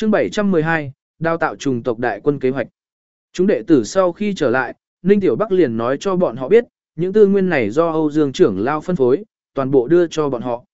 Chương 712, đào tạo trùng tộc đại quân kế hoạch. Chúng đệ tử sau khi trở lại, Ninh Tiểu Bắc liền nói cho bọn họ biết, những tư nguyên này do Âu Dương trưởng lao phân phối, toàn bộ đưa cho bọn họ.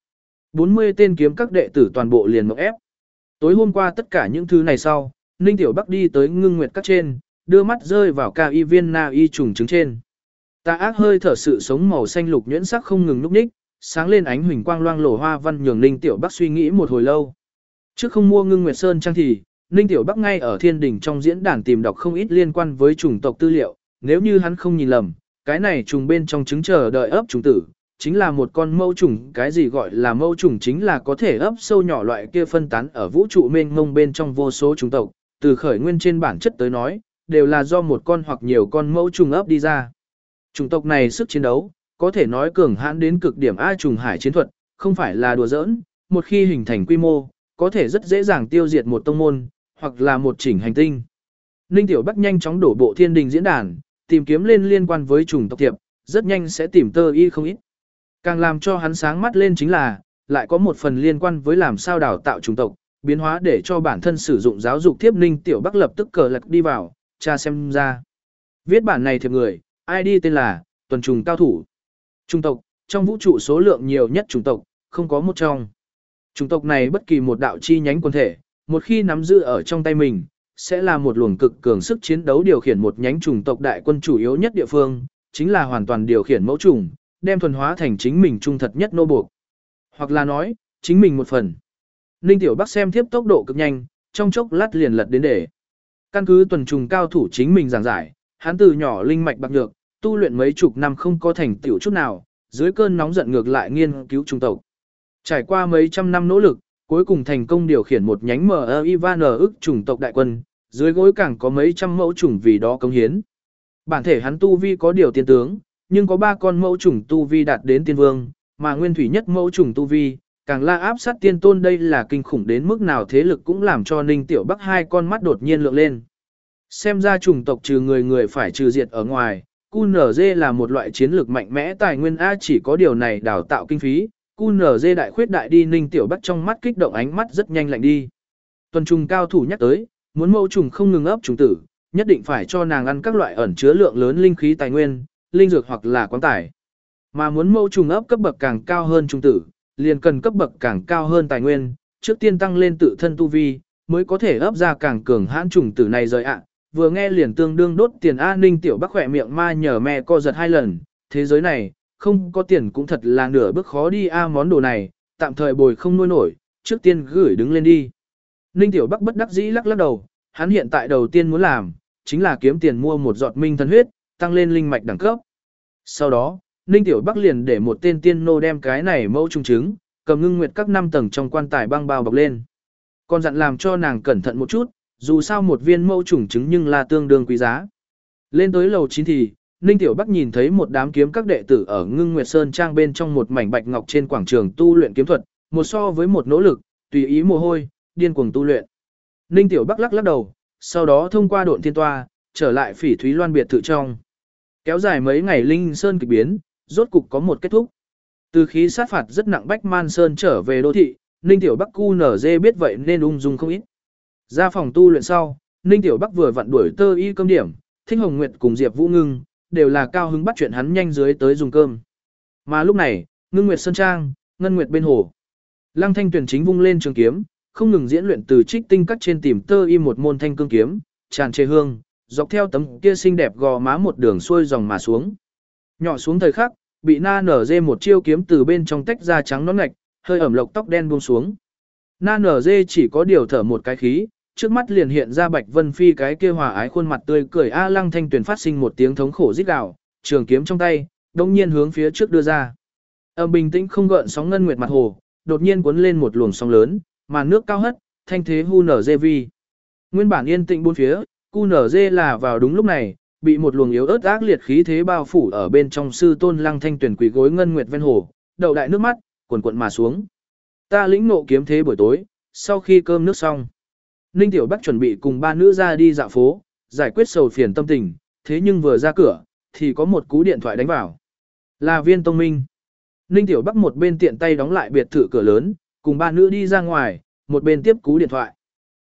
40 tên kiếm các đệ tử toàn bộ liền mộng ép. Tối hôm qua tất cả những thứ này sau, Ninh Tiểu Bắc đi tới Ngưng Nguyệt các trên, đưa mắt rơi vào ca y viên na y trùng trứng trên. Tà ác hơi thở sự sống màu xanh lục nhuyễn sắc không ngừng nhúc nhích, sáng lên ánh huỳnh quang loang lổ hoa văn nhường Ninh Tiểu Bắc suy nghĩ một hồi lâu. Trước không mua Ngưng Nguyệt Sơn trang thì, Ninh Tiểu Bắc ngay ở thiên đình trong diễn đàn tìm đọc không ít liên quan với chủng tộc tư liệu, nếu như hắn không nhìn lầm, cái này trùng bên trong trứng chờ đợi ấp trùng tử, chính là một con mâu trùng, cái gì gọi là mâu trùng chính là có thể ấp sâu nhỏ loại kia phân tán ở vũ trụ mênh mông bên trong vô số chủng tộc, từ khởi nguyên trên bản chất tới nói, đều là do một con hoặc nhiều con mâu trùng ấp đi ra. Chủng tộc này sức chiến đấu, có thể nói cường hãn đến cực điểm A trùng hải chiến thuật, không phải là đùa giỡn, một khi hình thành quy mô, có thể rất dễ dàng tiêu diệt một tông môn, hoặc là một chỉnh hành tinh. Ninh Tiểu Bắc nhanh chóng đổ bộ thiên đình diễn đàn, tìm kiếm lên liên quan với chủng tộc thiệp, rất nhanh sẽ tìm tơ y không ít. Càng làm cho hắn sáng mắt lên chính là, lại có một phần liên quan với làm sao đào tạo chủng tộc, biến hóa để cho bản thân sử dụng giáo dục thiếp. Ninh Tiểu Bắc lập tức cờ lật đi vào, tra xem ra. Viết bản này thiệp người, ID tên là Tuần Trùng Cao Thủ. Chủng tộc, trong vũ trụ số lượng nhiều nhất chủng tộc, không có một trong. Chủng tộc này bất kỳ một đạo chi nhánh quân thể, một khi nắm giữ ở trong tay mình, sẽ là một luồng cực cường sức chiến đấu điều khiển một nhánh chủng tộc đại quân chủ yếu nhất địa phương, chính là hoàn toàn điều khiển mẫu chủng, đem thuần hóa thành chính mình trung thật nhất nô buộc. Hoặc là nói, chính mình một phần. Ninh Tiểu Bắc xem tiếp tốc độ cực nhanh, trong chốc lát liền lật đến để. Căn cứ Tuần Trùng Cao Thủ chính mình giảng giải, hắn từ nhỏ linh mạch bạc nhược, tu luyện mấy chục năm không có thành tựu chút nào, dưới cơn nóng giận ngược lại nghiên cứu chủng tộc. Trải qua mấy trăm năm nỗ lực, cuối cùng thành công điều khiển một nhánh MIVAN ức chủng tộc đại quân, dưới gối càng có mấy trăm mẫu chủng vì đó cống hiến. Bản thể hắn tu vi có điều tiên tướng, nhưng có 3 con mẫu chủng tu vi đạt đến tiên vương, mà nguyên thủy nhất mẫu chủng tu vi, càng là áp sát tiên tôn. Đây là kinh khủng đến mức nào, thế lực cũng làm cho Ninh Tiểu Bắc hai con mắt đột nhiên lượng lên. Xem ra chủng tộc trừ người phải trừ diệt ở ngoài, QNZ là một loại chiến lược mạnh mẽ tài nguyên A, chỉ có điều này đào tạo kinh phí, QNZ đại khuyết đại đi. Ninh Tiểu Bắc trong mắt kích động, ánh mắt rất nhanh lạnh đi. Tuần Trùng Cao Thủ nhắc tới, muốn mẫu trùng không ngừng ấp trùng tử, nhất định phải cho nàng ăn các loại ẩn chứa lượng lớn linh khí tài nguyên, linh dược hoặc là quáng tải. Mà muốn mẫu trùng ấp cấp bậc càng cao hơn trùng tử, liền cần cấp bậc càng cao hơn tài nguyên, trước tiên tăng lên tự thân tu vi, mới có thể ấp ra càng cường hãn trùng tử này rời ạ. Vừa nghe liền tương đương đốt tiền A. Ninh Tiểu Bắc khỏe miệng ma nhờ me co giật 2 lần, thế giới này, không có tiền cũng thật là nửa bước khó đi A. Món đồ này, tạm thời bồi không nuôi nổi, trước tiên gửi đứng lên đi. Ninh Tiểu Bắc bất đắc dĩ lắc đầu, hắn hiện tại đầu tiên muốn làm, chính là kiếm tiền mua một giọt minh thần huyết, tăng lên linh mạch đẳng cấp. Sau đó, Ninh Tiểu Bắc liền để một tên tiên nô đem cái này mẫu trùng trứng, cầm Ngưng Nguyệt các 5 tầng trong quan tài băng bao bọc lên. Còn dặn làm cho nàng cẩn thận một chút, dù sao một viên mẫu trùng trứng nhưng là tương đương quý giá. Lên tới lầu 9 thì, Ninh Tiểu Bắc nhìn thấy một đám kiếm các đệ tử ở Ngưng Nguyệt Sơn trang bên trong một mảnh bạch ngọc trên quảng trường tu luyện kiếm thuật, một so với một nỗ lực, tùy ý mồ hôi, điên cuồng tu luyện. Ninh Tiểu Bắc lắc đầu, sau đó thông qua độn thiên toa, trở lại Phỉ Thúy Loan biệt thự trong. Kéo dài mấy ngày Linh Sơn kịch biến, rốt cục có một kết thúc. Từ khí sát phạt rất nặng Bách Man Sơn trở về đô thị, Ninh Tiểu Bắc QNZ biết vậy nên ung dung không ít. Ra phòng tu luyện sau, Ninh Tiểu Bắc vừa vặn đuổi tơ y cơm điểm, Thích Hồng Nguyệt cùng Diệp Vũ Ngưng, đều là cao hứng bắt chuyện hắn nhanh dưới tới dùng cơm. Mà lúc này, Ngưng Nguyệt Sơn Trang, Ngân Nguyệt bên hồ. Lăng Thanh Tuyền chính vung lên trường kiếm, không ngừng diễn luyện từ trích tinh cắt trên tìm tơ y một môn thanh cương kiếm, tràn trề hương, dọc theo tấm kia xinh đẹp gò má một đường xuôi dòng mà xuống. Nhỏ xuống thời khắc, bị Na Nở Dê một chiêu kiếm từ bên trong tách ra trắng nõn ngạch, hơi ẩm lộc tóc đen buông xuống. Na Nở Dê chỉ có điều thở một cái khí, trước mắt liền hiện ra Bạch Vân Phi cái kia hòa ái khuôn mặt tươi cười. A. Lăng Thanh Tuyền phát sinh một tiếng thống khổ rít gào, trường kiếm trong tay, đông nhiên hướng phía trước đưa ra. Ở bình tĩnh không gợn sóng ngân nguyệt mặt hồ, đột nhiên cuốn lên một luồng sóng lớn, màn nước cao hất, thanh thế hu nở dê vi. Nguyên bản yên tĩnh bốn phía, cu nở dê là vào đúng lúc này, bị một luồng yếu ớt ác liệt khí thế bao phủ ở bên trong. Sư tôn Lăng Thanh Tuyền quỳ gối ngân nguyệt ven hồ, đậu đại nước mắt, cuồn cuộn mà xuống. Ta lĩnh ngộ kiếm thế buổi tối, sau khi cơm nước xong, Ninh Tiểu Bắc chuẩn bị cùng 3 nữ ra đi dạo phố, giải quyết sầu phiền tâm tình, thế nhưng vừa ra cửa, thì có một cú điện thoại đánh vào. Là Viên Tông Minh. Ninh Tiểu Bắc một bên tiện tay đóng lại biệt thự cửa lớn, cùng 3 nữ đi ra ngoài, một bên tiếp cú điện thoại.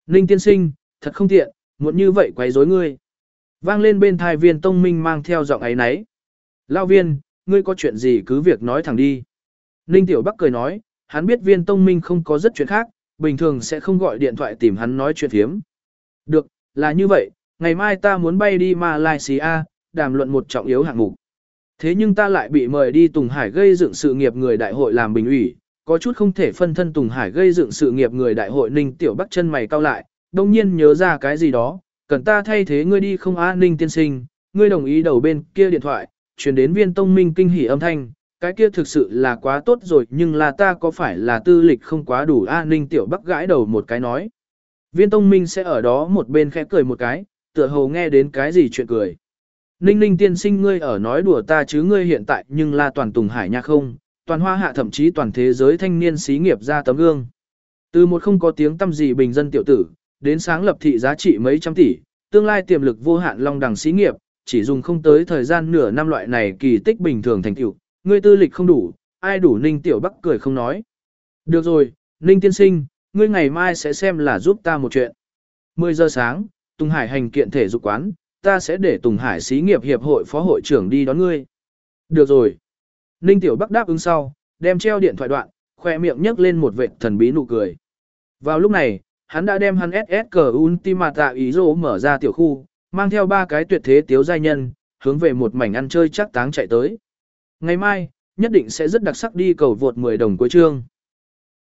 Ninh tiên sinh, thật không tiện, muốn như vậy quấy rối ngươi. Vang lên bên thai Viên Tông Minh mang theo giọng ấy nấy. Lao Viên, ngươi có chuyện gì cứ việc nói thẳng đi. Ninh Tiểu Bắc cười nói, hắn biết Viên Tông Minh không có rất chuyện khác, bình thường sẽ không gọi điện thoại tìm hắn nói chuyện phiếm. Được, là như vậy, ngày mai ta muốn bay đi Malaysia, đàm luận một trọng yếu hạng mục. Thế nhưng ta lại bị mời đi Tùng Hải gây dựng sự nghiệp người đại hội làm bình ủy, có chút không thể phân thân Tùng Hải gây dựng sự nghiệp người đại hội. Ninh Tiểu Bắc chân mày cau lại, đông nhiên nhớ ra cái gì đó, cần ta thay thế ngươi đi không a? Ninh tiên sinh, ngươi đồng ý? Đầu bên kia điện thoại, truyền đến Viên Tông Minh kinh hỉ âm thanh, cái kia thực sự là quá tốt rồi, nhưng là ta có phải là tư lịch không quá đủ a? Ninh Tiểu Bắc gãi đầu một cái nói. Viên Tông Minh sẽ ở đó một bên khẽ cười một cái, tựa hồ nghe đến cái gì chuyện cười. Ninh tiên sinh, ngươi ở nói đùa ta chứ? Ngươi hiện tại nhưng là toàn Tùng Hải nha không, toàn Hoa Hạ thậm chí toàn thế giới thanh niên xí nghiệp ra tấm gương. Từ một không có tiếng tăm gì bình dân tiểu tử, đến sáng lập thị giá trị mấy trăm tỷ, tương lai tiềm lực vô hạn long đẳng xí nghiệp, chỉ dùng không tới thời gian nửa năm loại này kỳ tích bình thường thành tựu, ngươi tư lịch không đủ, ai đủ? Ninh Tiểu Bắc cười không nói. Được rồi, Ninh tiên sinh, ngươi ngày mai sẽ xem là giúp ta một chuyện. 10 giờ sáng, Tùng Hải hành kiện thể dục quán, ta sẽ để Tùng Hải xí nghiệp hiệp hội phó hội trưởng đi đón ngươi. Được rồi. Ninh Tiểu Bắc đáp ứng sau, đem treo điện thoại đoạn, khoe miệng nhấc lên một vệt thần bí nụ cười. Vào lúc này, hắn đã đem hắn SSC Ultimata Izo mở ra tiểu khu, mang theo 3 cái tuyệt thế tiếu giai nhân, hướng về một mảnh ăn chơi chắc táng chạy tới. Ngày mai, nhất định sẽ rất đặc sắc đi cầu vượt 10 đồng cuối chương.